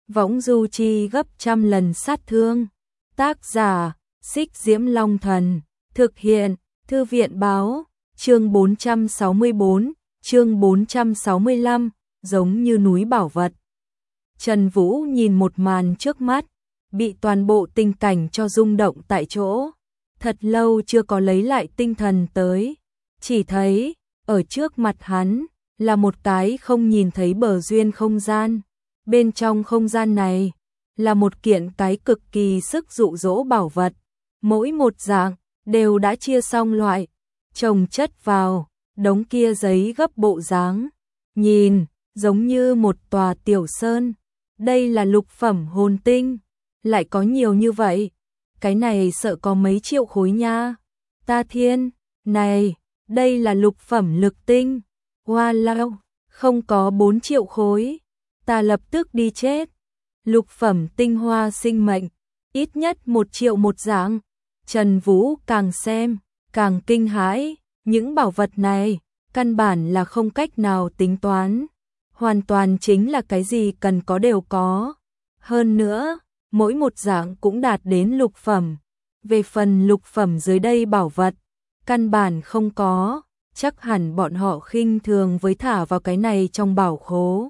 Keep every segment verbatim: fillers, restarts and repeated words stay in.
võng du chi gấp trăm lần sát thương. Tác giả, Xích Diễm Long Thần, thực hiện, Thư viện Báo, chương bốn trăm sáu mươi bốn, chương bốn trăm sáu mươi lăm, giống như núi bảo vật. Trần Vũ nhìn một màn trước mắt, bị toàn bộ tình cảnh cho rung động tại chỗ. Thật lâu chưa có lấy lại tinh thần tới, chỉ thấy, ở trước mặt hắn, là một cái không nhìn thấy bờ duyên không gian. Bên trong không gian này, là một kiện cái cực kỳ sức dụ dỗ bảo vật. Mỗi một dạng, đều đã chia xong loại, chồng chất vào, đống kia giấy gấp bộ dáng. Nhìn, giống như một tòa tiểu sơn. Đây là lục phẩm hồn tinh, lại có nhiều như vậy. Cái này sợ có mấy triệu khối nha. Ta thiên, này, đây là lục phẩm lực tinh. Wow, không có bốn triệu khối. Ta lập tức đi chết. Lục phẩm tinh hoa sinh mệnh, ít nhất một triệu một dạng. Trần Vũ càng xem, càng kinh hãi. Những bảo vật này, căn bản là không cách nào tính toán. Hoàn toàn chính là cái gì cần có đều có. Hơn nữa, mỗi một dạng cũng đạt đến lục phẩm. Về phần lục phẩm dưới đây bảo vật, căn bản không có, chắc hẳn bọn họ khinh thường với thả vào cái này trong bảo khố.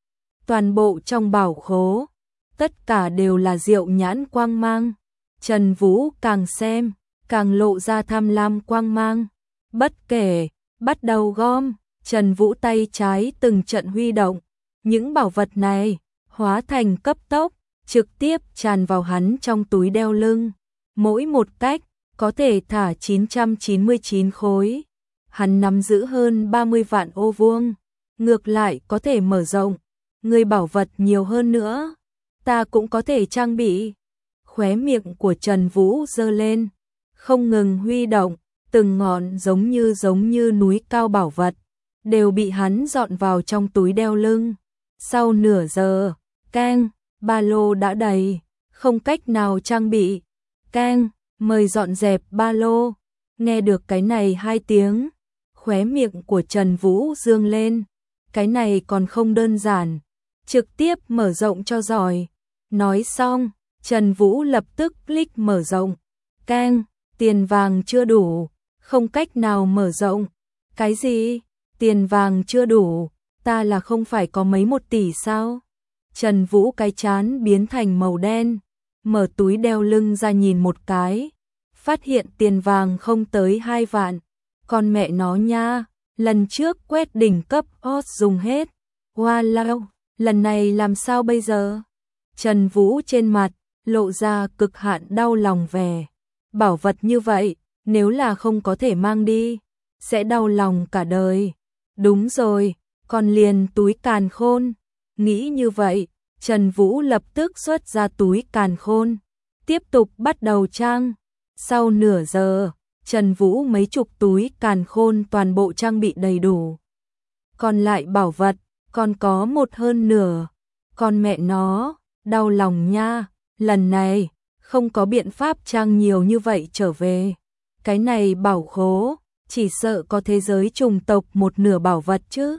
Toàn bộ trong bảo khố, tất cả đều là diệu nhãn quang mang. Trần Vũ càng xem, càng lộ ra tham lam quang mang. Bất kể, bắt đầu gom, Trần Vũ tay trái từng trận huy động. Những bảo vật này, hóa thành cấp tốc, trực tiếp tràn vào hắn trong túi đeo lưng. Mỗi một cách, có thể thả chín trăm chín mươi chín khối. Hắn nắm giữ hơn ba mươi vạn ô vuông. Ngược lại có thể mở rộng. Người bảo vật nhiều hơn nữa, ta cũng có thể trang bị. Khóe miệng của Trần Vũ giơ lên, không ngừng huy động, từng ngọn giống như giống như núi cao bảo vật, đều bị hắn dọn vào trong túi đeo lưng. Sau nửa giờ, keng, ba lô đã đầy, không cách nào trang bị. Keng, mời dọn dẹp ba lô. Nghe được cái này hai tiếng, khóe miệng của Trần Vũ dương lên. Cái này còn không đơn giản, trực tiếp mở rộng cho giỏi. Nói xong, Trần Vũ lập tức click mở rộng. Keng, tiền vàng chưa đủ, không cách nào mở rộng. Cái gì? Tiền vàng chưa đủ, ta là không phải có mấy một tỷ sao? Trần Vũ cái trán biến thành màu đen, mở túi đeo lưng ra nhìn một cái, phát hiện tiền vàng không tới hai vạn. Con mẹ nó nha, lần trước quét đỉnh cấp hot dùng hết. Wow, lần này làm sao bây giờ? Trần Vũ trên mặt, lộ ra cực hạn đau lòng vẻ. Bảo vật như vậy, nếu là không có thể mang đi, sẽ đau lòng cả đời. Đúng rồi, còn liền túi càn khôn. Nghĩ như vậy, Trần Vũ lập tức xuất ra túi càn khôn, tiếp tục bắt đầu trang. Sau nửa giờ, Trần Vũ mấy chục túi càn khôn toàn bộ trang bị đầy đủ. Còn lại bảo vật, còn có một hơn nửa. Con mẹ nó, đau lòng nha, lần này, không có biện pháp trang nhiều như vậy trở về. Cái này bảo khố, chỉ sợ có thế giới trùng tộc một nửa bảo vật chứ.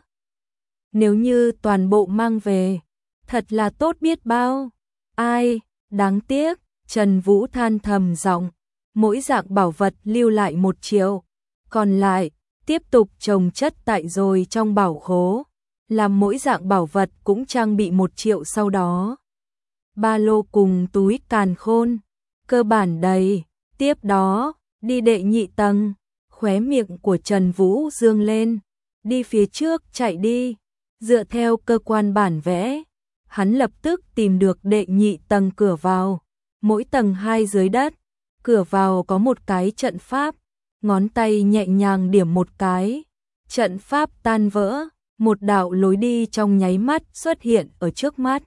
Nếu như toàn bộ mang về, thật là tốt biết bao. Ai, đáng tiếc, Trần Vũ than thầm giọng, mỗi dạng bảo vật lưu lại một triệu, còn lại, tiếp tục trồng chất tại rồi trong bảo khố, làm mỗi dạng bảo vật cũng trang bị một triệu sau đó. Ba lô cùng túi càn khôn, cơ bản đầy, tiếp đó, đi đệ nhị tầng. Khóe miệng của Trần Vũ dương lên, đi phía trước chạy đi. Dựa theo cơ quan bản vẽ, hắn lập tức tìm được đệ nhị tầng cửa vào. Mỗi tầng hai dưới đất, cửa vào có một cái trận pháp. Ngón tay nhẹ nhàng điểm một cái, trận pháp tan vỡ, một đạo lối đi trong nháy mắt xuất hiện ở trước mắt.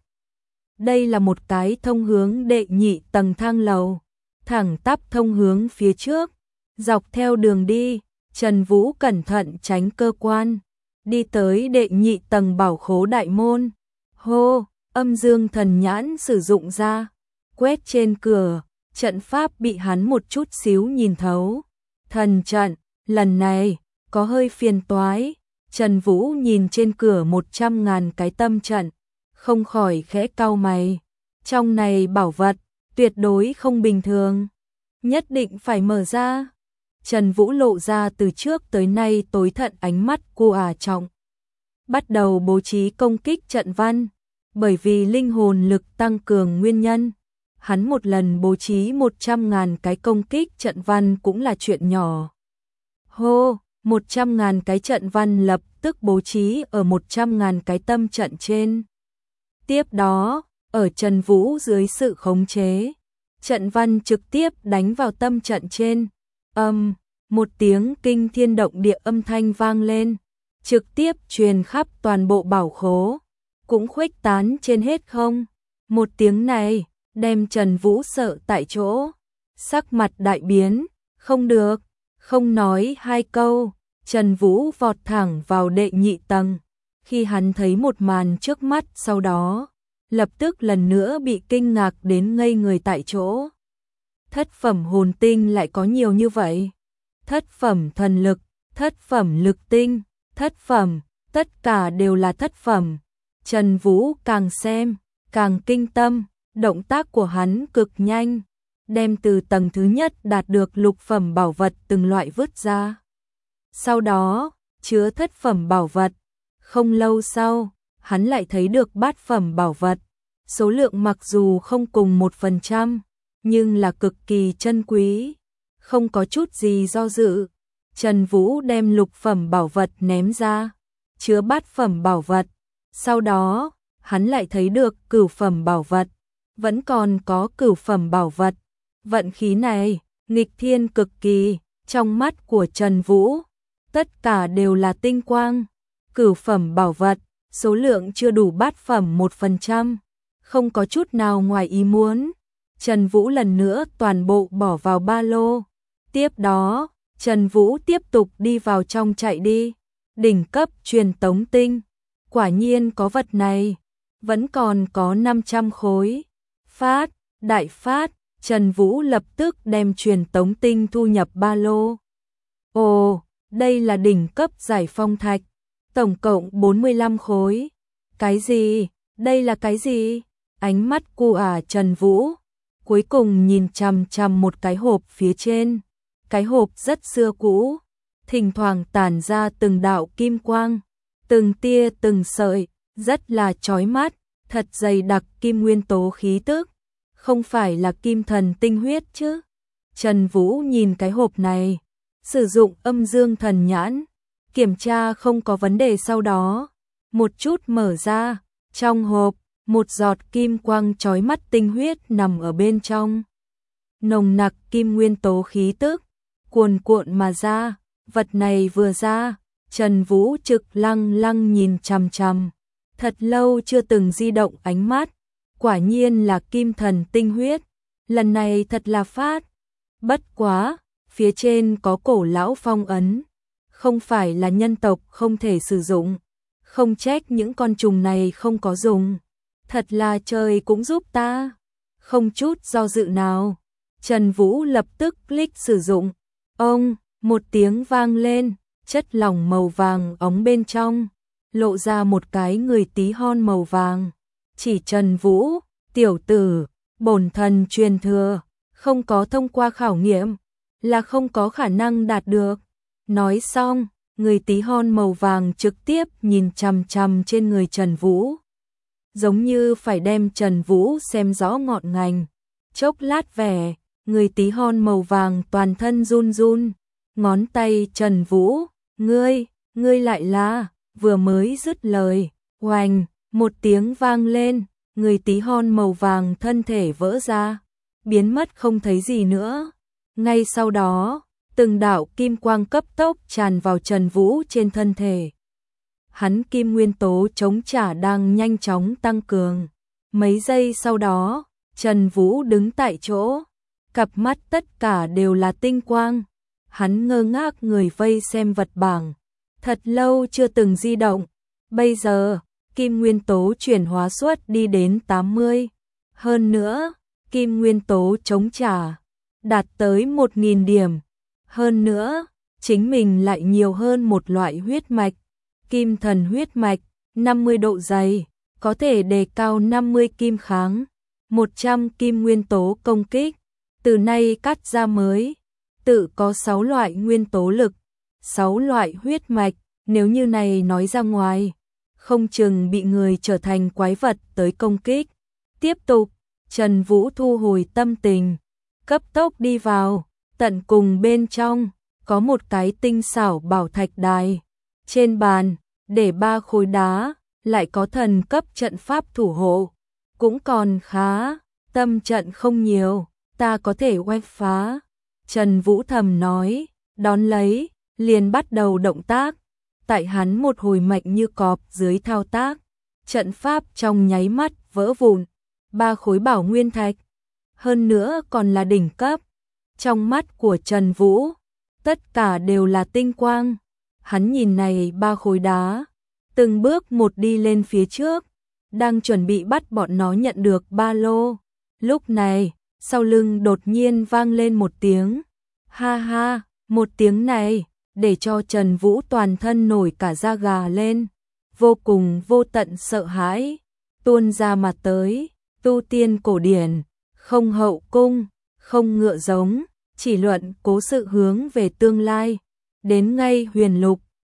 Đây là một cái thông hướng đệ nhị tầng thang lầu, thẳng tắp thông hướng phía trước. Dọc theo đường đi, Trần Vũ cẩn thận tránh cơ quan, đi tới đệ nhị tầng bảo khố đại môn. Hô, âm dương thần nhãn sử dụng ra, quét trên cửa, trận pháp bị hắn một chút xíu nhìn thấu. Thần trận, lần này, có hơi phiền toái. Trần Vũ nhìn trên cửa một trăm ngàn cái tâm trận, không khỏi khẽ cau mày. Trong này bảo vật, tuyệt đối không bình thường. Nhất định phải mở ra. Trần Vũ lộ ra từ trước tới nay tối thận ánh mắt của ả trọng. Bắt đầu bố trí công kích trận văn. Bởi vì linh hồn lực tăng cường nguyên nhân, hắn một lần bố trí một trăm ngàn cái công kích trận văn cũng là chuyện nhỏ. Hô, một trăm ngàn cái trận văn lập tức bố trí ở một trăm ngàn cái tâm trận trên. Tiếp đó, ở Trần Vũ dưới sự khống chế, trận văn trực tiếp đánh vào tâm trận trên. Âm, một tiếng kinh thiên động địa âm thanh vang lên, trực tiếp truyền khắp toàn bộ bảo khố, cũng khuếch tán trên hết không. Một tiếng này, đem Trần Vũ sợ tại chỗ, sắc mặt đại biến, không được, không nói hai câu, Trần Vũ vọt thẳng vào đệ nhị tầng. Khi hắn thấy một màn trước mắt sau đó, lập tức lần nữa bị kinh ngạc đến ngây người tại chỗ. Thất phẩm hồn tinh lại có nhiều như vậy. Thất phẩm thần lực, thất phẩm lực tinh, thất phẩm, tất cả đều là thất phẩm. Trần Vũ càng xem, càng kinh tâm, động tác của hắn cực nhanh, đem từ tầng thứ nhất đạt được lục phẩm bảo vật từng loại vứt ra. Sau đó, chứa thất phẩm bảo vật. Không lâu sau, hắn lại thấy được bát phẩm bảo vật. Số lượng mặc dù không cùng một phần trăm, nhưng là cực kỳ chân quý. Không có chút gì do dự, Trần Vũ đem lục phẩm bảo vật ném ra, chứa bát phẩm bảo vật. Sau đó, hắn lại thấy được cửu phẩm bảo vật, vẫn còn có cửu phẩm bảo vật. Vận khí này, nghịch thiên cực kỳ, trong mắt của Trần Vũ, tất cả đều là tinh quang. Cửu phẩm bảo vật, số lượng chưa đủ bát phẩm một phần trăm, không có chút nào ngoài ý muốn. Trần Vũ lần nữa toàn bộ bỏ vào ba lô. Tiếp đó, Trần Vũ tiếp tục đi vào trong chạy đi. Đỉnh cấp truyền tống tinh. Quả nhiên có vật này. Vẫn còn có năm trăm khối. Phát, đại phát, Trần Vũ lập tức đem truyền tống tinh thu nhập ba lô. Ồ, đây là đỉnh cấp giải phong thạch. Tổng cộng bốn mươi lăm khối. Cái gì? Đây là cái gì? Ánh mắt của ả Trần Vũ cuối cùng nhìn chằm chằm một cái hộp phía trên. Cái hộp rất xưa cũ, thỉnh thoảng tản ra từng đạo kim quang, từng tia từng sợi, rất là chói mắt, thật dày đặc kim nguyên tố khí tức, không phải là kim thần tinh huyết chứ. Trần Vũ nhìn cái hộp này, sử dụng âm dương thần nhãn, kiểm tra không có vấn đề, sau đó một chút mở ra, trong hộp một giọt kim quang chói mắt tinh huyết nằm ở bên trong. Nồng nặc kim nguyên tố khí tức cuồn cuộn mà ra, vật này vừa ra, Trần Vũ trực lăng lăng nhìn chằm chằm, thật lâu chưa từng di động ánh mắt. Quả nhiên là kim thần tinh huyết, lần này thật là phát. Bất quá, phía trên có cổ lão phong ấn, không phải là nhân tộc không thể sử dụng, không trách những con trùng này không có dùng. Thật là trời cũng giúp ta. Không chút do dự nào, Trần Vũ lập tức click sử dụng. Ông, một tiếng vang lên, chất lỏng màu vàng óng bên trong, lộ ra một cái người tí hon màu vàng. Chỉ Trần Vũ, tiểu tử, bổn thần truyền thừa, không có thông qua khảo nghiệm, là không có khả năng đạt được. Nói xong, người tí hon màu vàng trực tiếp nhìn chằm chằm trên người Trần Vũ, giống như phải đem Trần Vũ xem rõ ngọn ngành. Chốc lát vẻ, người tí hon màu vàng toàn thân run run, ngón tay Trần Vũ, ngươi, ngươi lại là, vừa mới dứt lời, oành, một tiếng vang lên, người tí hon màu vàng thân thể vỡ ra, biến mất không thấy gì nữa. Ngay sau đó, từng đạo kim quang cấp tốc tràn vào Trần Vũ trên thân thể. Hắn kim nguyên tố chống trả đang nhanh chóng tăng cường. Mấy giây sau đó, Trần Vũ đứng tại chỗ, cặp mắt tất cả đều là tinh quang. Hắn ngơ ngác người vây xem vật bảng, thật lâu chưa từng di động. Bây giờ, kim nguyên tố chuyển hóa suất đi đến tám mươi. Hơn nữa, kim nguyên tố chống trả đạt tới một nghìn điểm. Hơn nữa, chính mình lại nhiều hơn một loại huyết mạch. Kim thần huyết mạch, năm mươi độ dày, có thể đề cao năm mươi kim kháng. một trăm kim nguyên tố công kích. Từ nay cắt ra mới, tự có sáu loại nguyên tố lực, sáu loại huyết mạch, nếu như này nói ra ngoài, không chừng bị người trở thành quái vật tới công kích. Tiếp tục, Trần Vũ thu hồi tâm tình, cấp tốc đi vào, tận cùng bên trong, có một cái tinh xảo bảo thạch đài. Trên bàn, để ba khối đá, lại có thần cấp trận pháp thủ hộ, cũng còn khá, tâm trận không nhiều, ta có thể oanh phá. Trần Vũ thầm nói, đón lấy, liền bắt đầu động tác, tại hắn một hồi mạnh như cọp dưới thao tác, trận pháp trong nháy mắt vỡ vụn, ba khối bảo nguyên thạch, hơn nữa còn là đỉnh cấp. Trong mắt của Trần Vũ, tất cả đều là tinh quang, hắn nhìn này ba khối đá, từng bước một đi lên phía trước, đang chuẩn bị bắt bọn nó nhận được ba lô. Lúc này, sau lưng đột nhiên vang lên một tiếng, ha ha, một tiếng này, để cho Trần Vũ toàn thân nổi cả da gà lên, vô cùng vô tận sợ hãi, tuôn ra mặt tới, tu tiên cổ điển, không hậu cung, không ngựa giống, chỉ luận cố sự hướng về tương lai, đến ngay huyền lục,